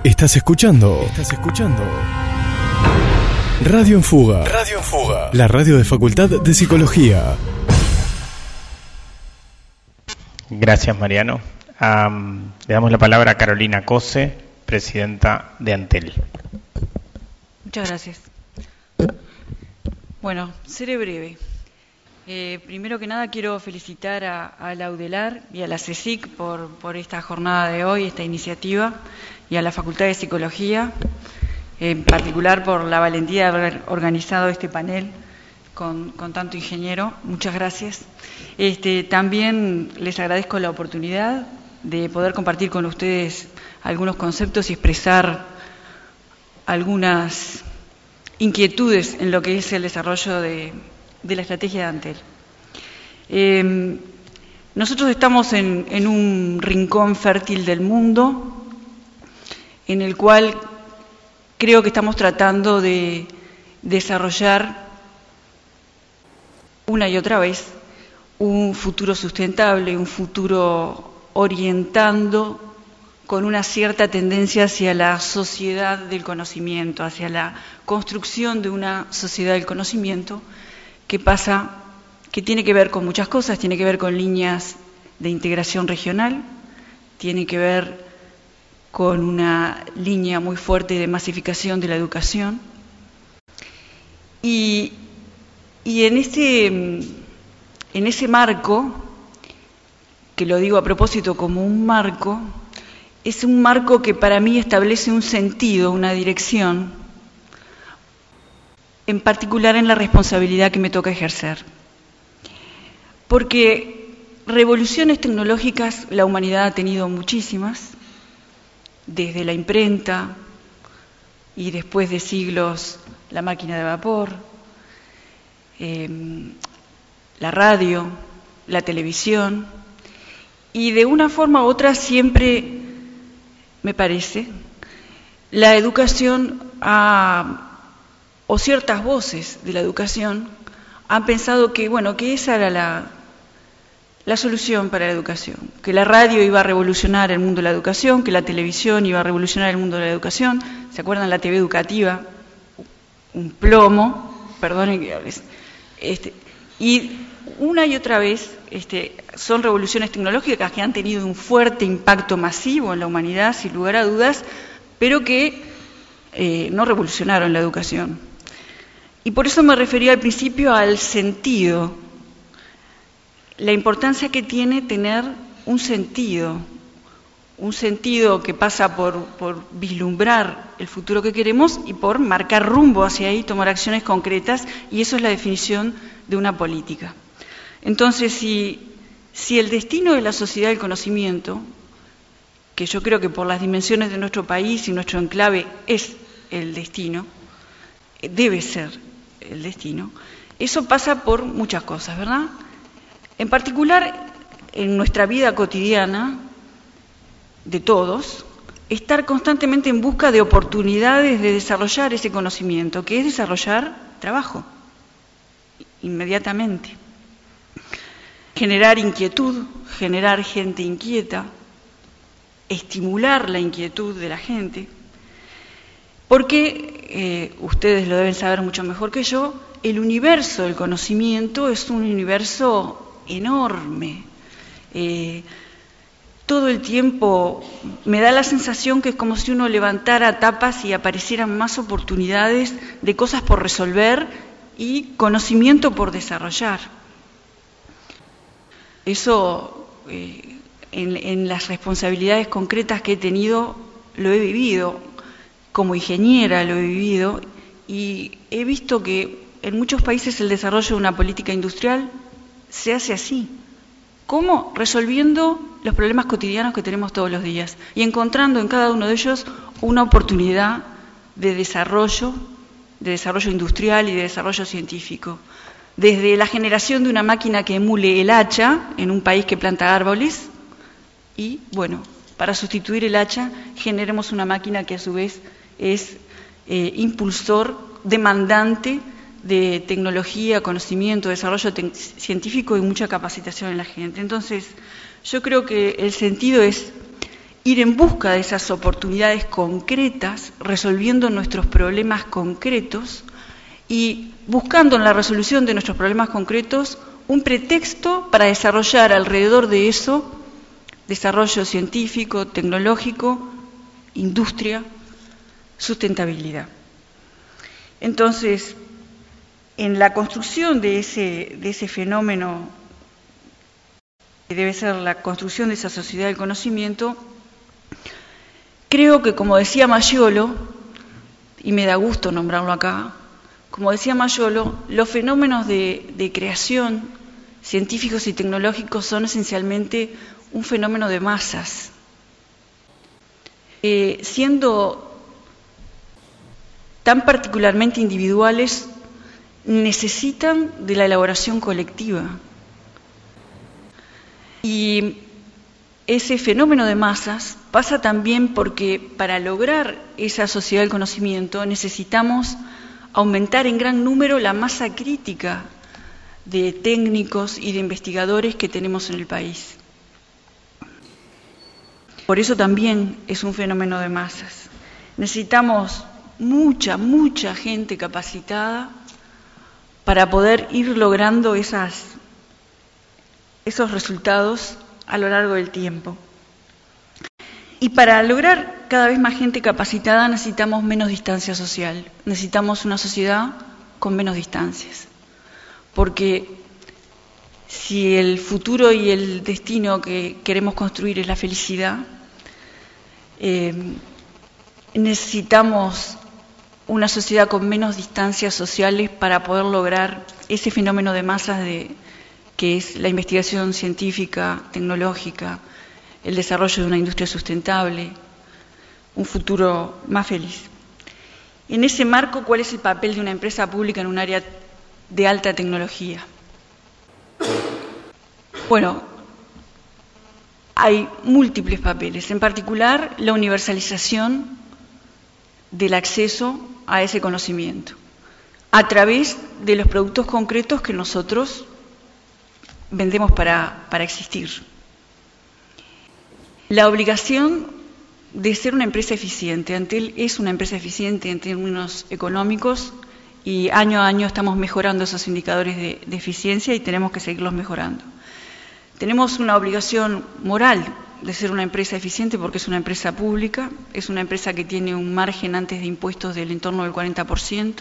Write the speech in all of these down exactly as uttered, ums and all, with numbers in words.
Estás escuchando. Estás escuchando. Radio en Fuga. Radio en Fuga. La radio de Facultad de Psicología. Gracias, Mariano. Um, le damos la palabra a Carolina Cose, presidenta de Antel. Muchas gracias. Bueno, seré breve. Eh, primero que nada quiero felicitar a, a la UDELAR y a la CSIC por, por esta jornada de hoy, esta iniciativa, y a la Facultad de Psicología, en particular por la valentía de haber organizado este panel con, con tanto ingeniero. Muchas gracias. Este, también les agradezco la oportunidad de poder compartir con ustedes algunos conceptos y expresar algunas inquietudes en lo que es el desarrollo de, de la estrategia de Antel. Eh, nosotros estamos en, en un rincón fértil del mundo, en el cual creo que estamos tratando de desarrollar una y otra vez un futuro sustentable, un futuro orientando con una cierta tendencia hacia la sociedad del conocimiento, hacia la construcción de una sociedad del conocimiento que pasa, que tiene que ver con muchas cosas, tiene que ver con líneas de integración regional, tiene que ver con una línea muy fuerte de masificación de la educación. Y, y en, ese, en ese marco, que lo digo a propósito como un marco, es un marco que para mí establece un sentido, una dirección, en particular en la responsabilidad que me toca ejercer. Porque revoluciones tecnológicas la humanidad ha tenido muchísimas, desde la imprenta y después de siglos la máquina de vapor, eh, la radio, la televisión, y de una forma u otra siempre, me parece, la educación ha, o ciertas voces de la educación han pensado que, bueno, que esa era la, la solución para la educación, que la radio iba a revolucionar el mundo de la educación, que la televisión iba a revolucionar el mundo de la educación. ¿Se acuerdan la T V educativa? Un plomo, perdonen que hables. Este, y una y otra vez este, son revoluciones tecnológicas que han tenido un fuerte impacto masivo en la humanidad, sin lugar a dudas, pero que eh, no revolucionaron la educación. Y por eso me refería al principio al sentido, la importancia que tiene tener un sentido, un sentido que pasa por, por vislumbrar el futuro que queremos y por marcar rumbo hacia ahí, tomar acciones concretas, y eso es la definición de una política. Entonces, si, si el destino de la sociedad del conocimiento, que yo creo que por las dimensiones de nuestro país y nuestro enclave es el destino, debe ser el destino, eso pasa por muchas cosas, ¿verdad? En particular, en nuestra vida cotidiana, de todos, estar constantemente en busca de oportunidades de desarrollar ese conocimiento, que es desarrollar trabajo, inmediatamente. Generar inquietud, generar gente inquieta, estimular la inquietud de la gente, porque, eh, ustedes lo deben saber mucho mejor que yo, el universo del conocimiento es un universo enorme. Eh, todo el tiempo me da la sensación que es como si uno levantara tapas y aparecieran más oportunidades de cosas por resolver y conocimiento por desarrollar. Eso, eh, en, en las responsabilidades concretas que he tenido, lo he vivido. Como ingeniera lo he vivido y he visto que en muchos países el desarrollo de una política industrial se hace así. ¿Cómo? Resolviendo los problemas cotidianos que tenemos todos los días y encontrando en cada uno de ellos una oportunidad de desarrollo, de desarrollo industrial y de desarrollo científico. Desde la generación de una máquina que emule el hacha en un país que planta árboles y, bueno, para sustituir el hacha generemos una máquina que a su vez es eh, impulsor, demandante de tecnología, conocimiento, desarrollo científico y mucha capacitación en la gente. Entonces, yo creo que el sentido es ir en busca de esas oportunidades concretas, resolviendo nuestros problemas concretos y buscando en la resolución de nuestros problemas concretos un pretexto para desarrollar alrededor de eso desarrollo científico, tecnológico, industria, sustentabilidad. Entonces, en la construcción de ese, de ese fenómeno, que debe ser la construcción de esa sociedad del conocimiento, creo que, como decía Mayolo, y me da gusto nombrarlo acá, como decía Mayolo, los fenómenos de, de creación científicos y tecnológicos son esencialmente un fenómeno de masas. Eh, siendo tan particularmente individuales, necesitan de la elaboración colectiva. Y ese fenómeno de masas pasa también porque para lograr esa sociedad del conocimiento necesitamos aumentar en gran número la masa crítica de técnicos y de investigadores que tenemos en el país. Por eso también es un fenómeno de masas. Necesitamos mucha, mucha gente capacitada para poder ir logrando esas, esos resultados a lo largo del tiempo. Y para lograr cada vez más gente capacitada necesitamos menos distancia social, necesitamos una sociedad con menos distancias. Porque si el futuro y el destino que queremos construir es la felicidad, eh, necesitamos una sociedad con menos distancias sociales para poder lograr ese fenómeno de masas de, que es la investigación científica, tecnológica, el desarrollo de una industria sustentable, un futuro más feliz. En ese marco, ¿cuál es el papel de una empresa pública en un área de alta tecnología? Bueno, hay múltiples papeles, en particular la universalización del acceso a ese conocimiento, a través de los productos concretos que nosotros vendemos para, para existir. La obligación de ser una empresa eficiente, Antel es una empresa eficiente en términos económicos y año a año estamos mejorando esos indicadores de, de eficiencia y tenemos que seguirlos mejorando. Tenemos una obligación moral de ser una empresa eficiente porque es una empresa pública, es una empresa que tiene un margen antes de impuestos del entorno del cuarenta por ciento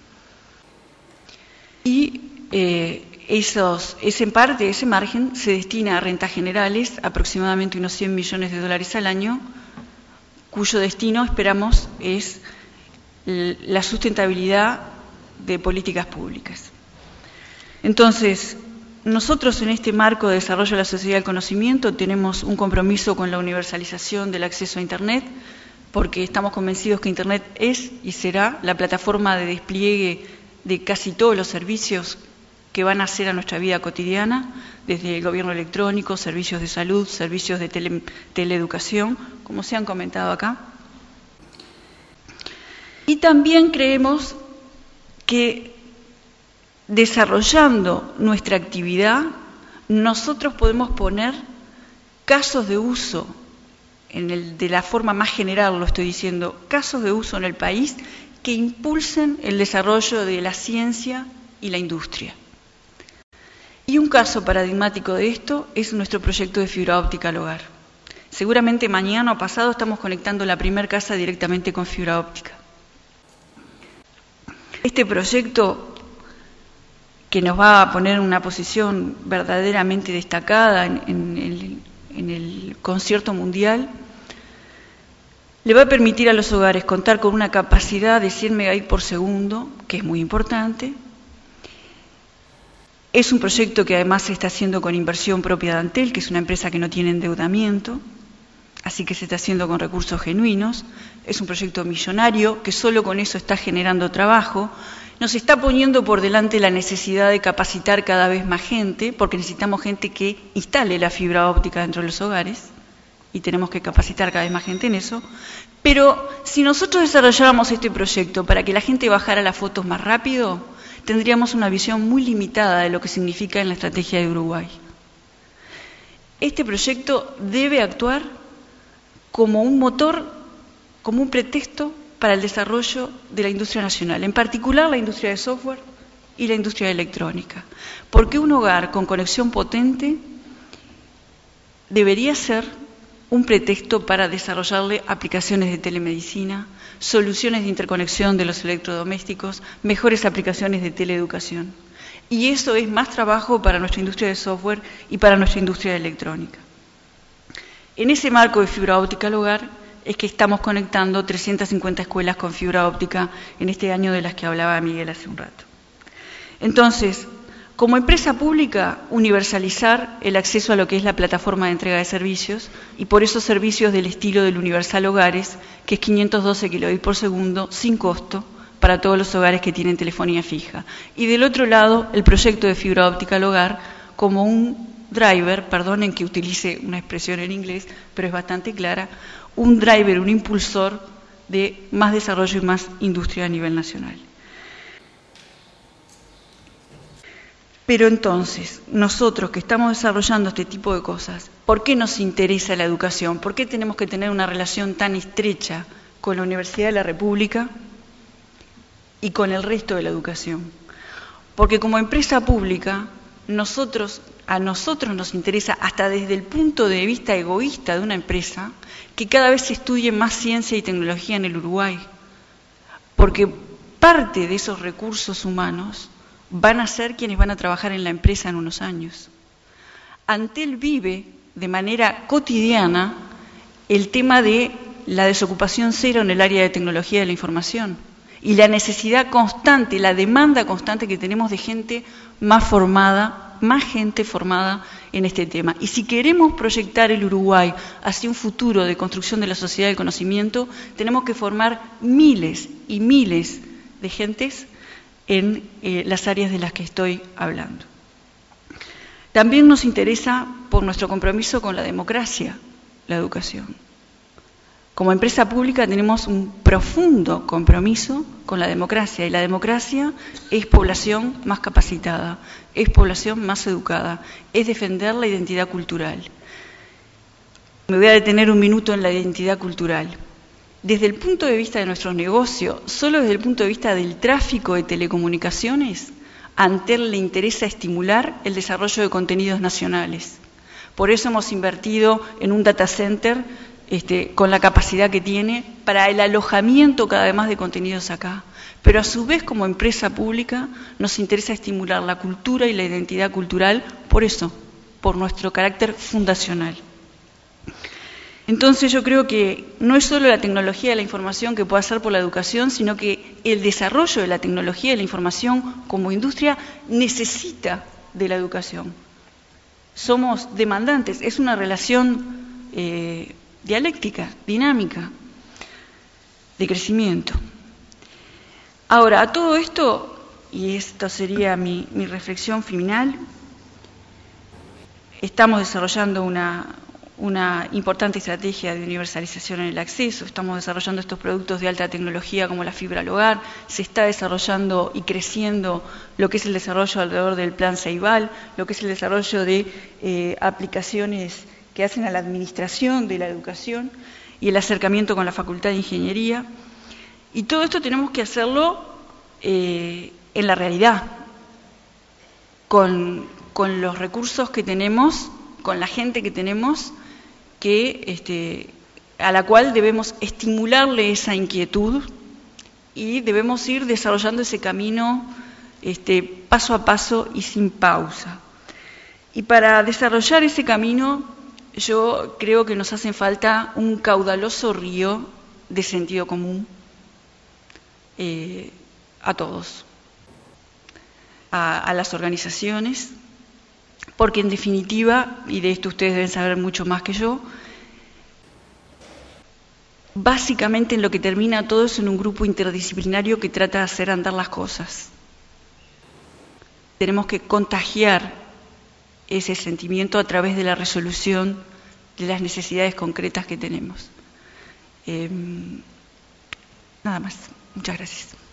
y eh, esos, ese parte, ese margen se destina a rentas generales, aproximadamente unos cien millones de dólares al año, cuyo destino esperamos es la sustentabilidad de políticas públicas. Entonces, nosotros en este marco de desarrollo de la sociedad del conocimiento tenemos un compromiso con la universalización del acceso a Internet, porque estamos convencidos que Internet es y será la plataforma de despliegue de casi todos los servicios que van a hacer a nuestra vida cotidiana, desde el gobierno electrónico, servicios de salud, servicios de tele, teleeducación, como se han comentado acá. Y también creemos que desarrollando nuestra actividad, nosotros podemos poner casos de uso, en el, de la forma más general lo estoy diciendo, casos de uso en el país que impulsen el desarrollo de la ciencia y la industria. Y un caso paradigmático de esto es nuestro proyecto de fibra óptica al hogar. Seguramente mañana o pasado estamos conectando la primera casa directamente con fibra óptica. Este proyecto, que nos va a poner en una posición verdaderamente destacada en, en, el, en el concierto mundial, le va a permitir a los hogares contar con una capacidad de cien megabits por segundo, que es muy importante. Es un proyecto que además se está haciendo con inversión propia de Antel, que es una empresa que no tiene endeudamiento, así que se está haciendo con recursos genuinos. Es un proyecto millonario que solo con eso está generando trabajo. Nos está poniendo por delante la necesidad de capacitar cada vez más gente, porque necesitamos gente que instale la fibra óptica dentro de los hogares, y tenemos que capacitar cada vez más gente en eso. Pero si nosotros desarrolláramos este proyecto para que la gente bajara las fotos más rápido, tendríamos una visión muy limitada de lo que significa en la estrategia de Uruguay. Este proyecto debe actuar como un motor, como un pretexto para el desarrollo de la industria nacional, en particular la industria de software y la industria de electrónica. Porque un hogar con conexión potente debería ser un pretexto para desarrollarle aplicaciones de telemedicina, soluciones de interconexión de los electrodomésticos, mejores aplicaciones de teleeducación. Y eso es más trabajo para nuestra industria de software y para nuestra industria de electrónica. En ese marco de fibra óptica al hogar es que estamos conectando trescientas cincuenta escuelas con fibra óptica en este año de las que hablaba Miguel hace un rato. Entonces, como empresa pública, universalizar el acceso a lo que es la plataforma de entrega de servicios y por esos servicios del estilo del Universal Hogares, que es quinientos doce kilobits por segundo, sin costo, para todos los hogares que tienen telefonía fija. Y del otro lado, el proyecto de fibra óptica al hogar como un driver, perdonen que utilice una expresión en inglés, pero es bastante clara, un driver, un impulsor de más desarrollo y más industria a nivel nacional. Pero entonces, nosotros que estamos desarrollando este tipo de cosas, ¿por qué nos interesa la educación? ¿Por qué tenemos que tener una relación tan estrecha con la Universidad de la República y con el resto de la educación? Porque como empresa pública, nosotros, a nosotros nos interesa, hasta desde el punto de vista egoísta de una empresa, que cada vez se estudie más ciencia y tecnología en el Uruguay. Porque parte de esos recursos humanos van a ser quienes van a trabajar en la empresa en unos años. Antel vive de manera cotidiana el tema de la desocupación cero en el área de tecnología de la información y la necesidad constante, la demanda constante que tenemos de gente más formada, más gente formada en este tema. Y si queremos proyectar el Uruguay hacia un futuro de construcción de la sociedad del conocimiento, tenemos que formar miles y miles de gentes en eh, las áreas de las que estoy hablando. También nos interesa por nuestro compromiso con la democracia, la educación. Como empresa pública tenemos un profundo compromiso con la democracia y la democracia es población más capacitada, es población más educada, es defender la identidad cultural. Me voy a detener un minuto en la identidad cultural. Desde el punto de vista de nuestros negocios, solo desde el punto de vista del tráfico de telecomunicaciones, a Antel le interesa estimular el desarrollo de contenidos nacionales. Por eso hemos invertido en un data center este, con la capacidad que tiene para el alojamiento cada vez más de contenidos acá. Pero a su vez, como empresa pública, nos interesa estimular la cultura y la identidad cultural, por eso, por nuestro carácter fundacional. Entonces yo creo que no es solo la tecnología de la información que puede hacer por la educación, sino que el desarrollo de la tecnología de la información como industria necesita de la educación. Somos demandantes, es una relación eh, dialéctica, dinámica, de crecimiento. Ahora, a todo esto, y esta sería mi, mi reflexión final, estamos desarrollando una... una importante estrategia de universalización en el acceso, estamos desarrollando estos productos de alta tecnología como la fibra al hogar, se está desarrollando y creciendo lo que es el desarrollo alrededor del plan Ceibal, lo que es el desarrollo de eh, aplicaciones que hacen a la administración de la educación y el acercamiento con la Facultad de Ingeniería. Y todo esto tenemos que hacerlo eh, en la realidad, con, con los recursos que tenemos, con la gente que tenemos, que, este, a la cual debemos estimularle esa inquietud y debemos ir desarrollando ese camino este, paso a paso y sin pausa. Y para desarrollar ese camino, yo creo que nos hace falta un caudaloso río de sentido común eh, a todos, a, a las organizaciones, porque en definitiva, y de esto ustedes deben saber mucho más que yo, básicamente en lo que termina todo es en un grupo interdisciplinario que trata de hacer andar las cosas. Tenemos que contagiar ese sentimiento a través de la resolución de las necesidades concretas que tenemos. Eh, nada más. Muchas gracias.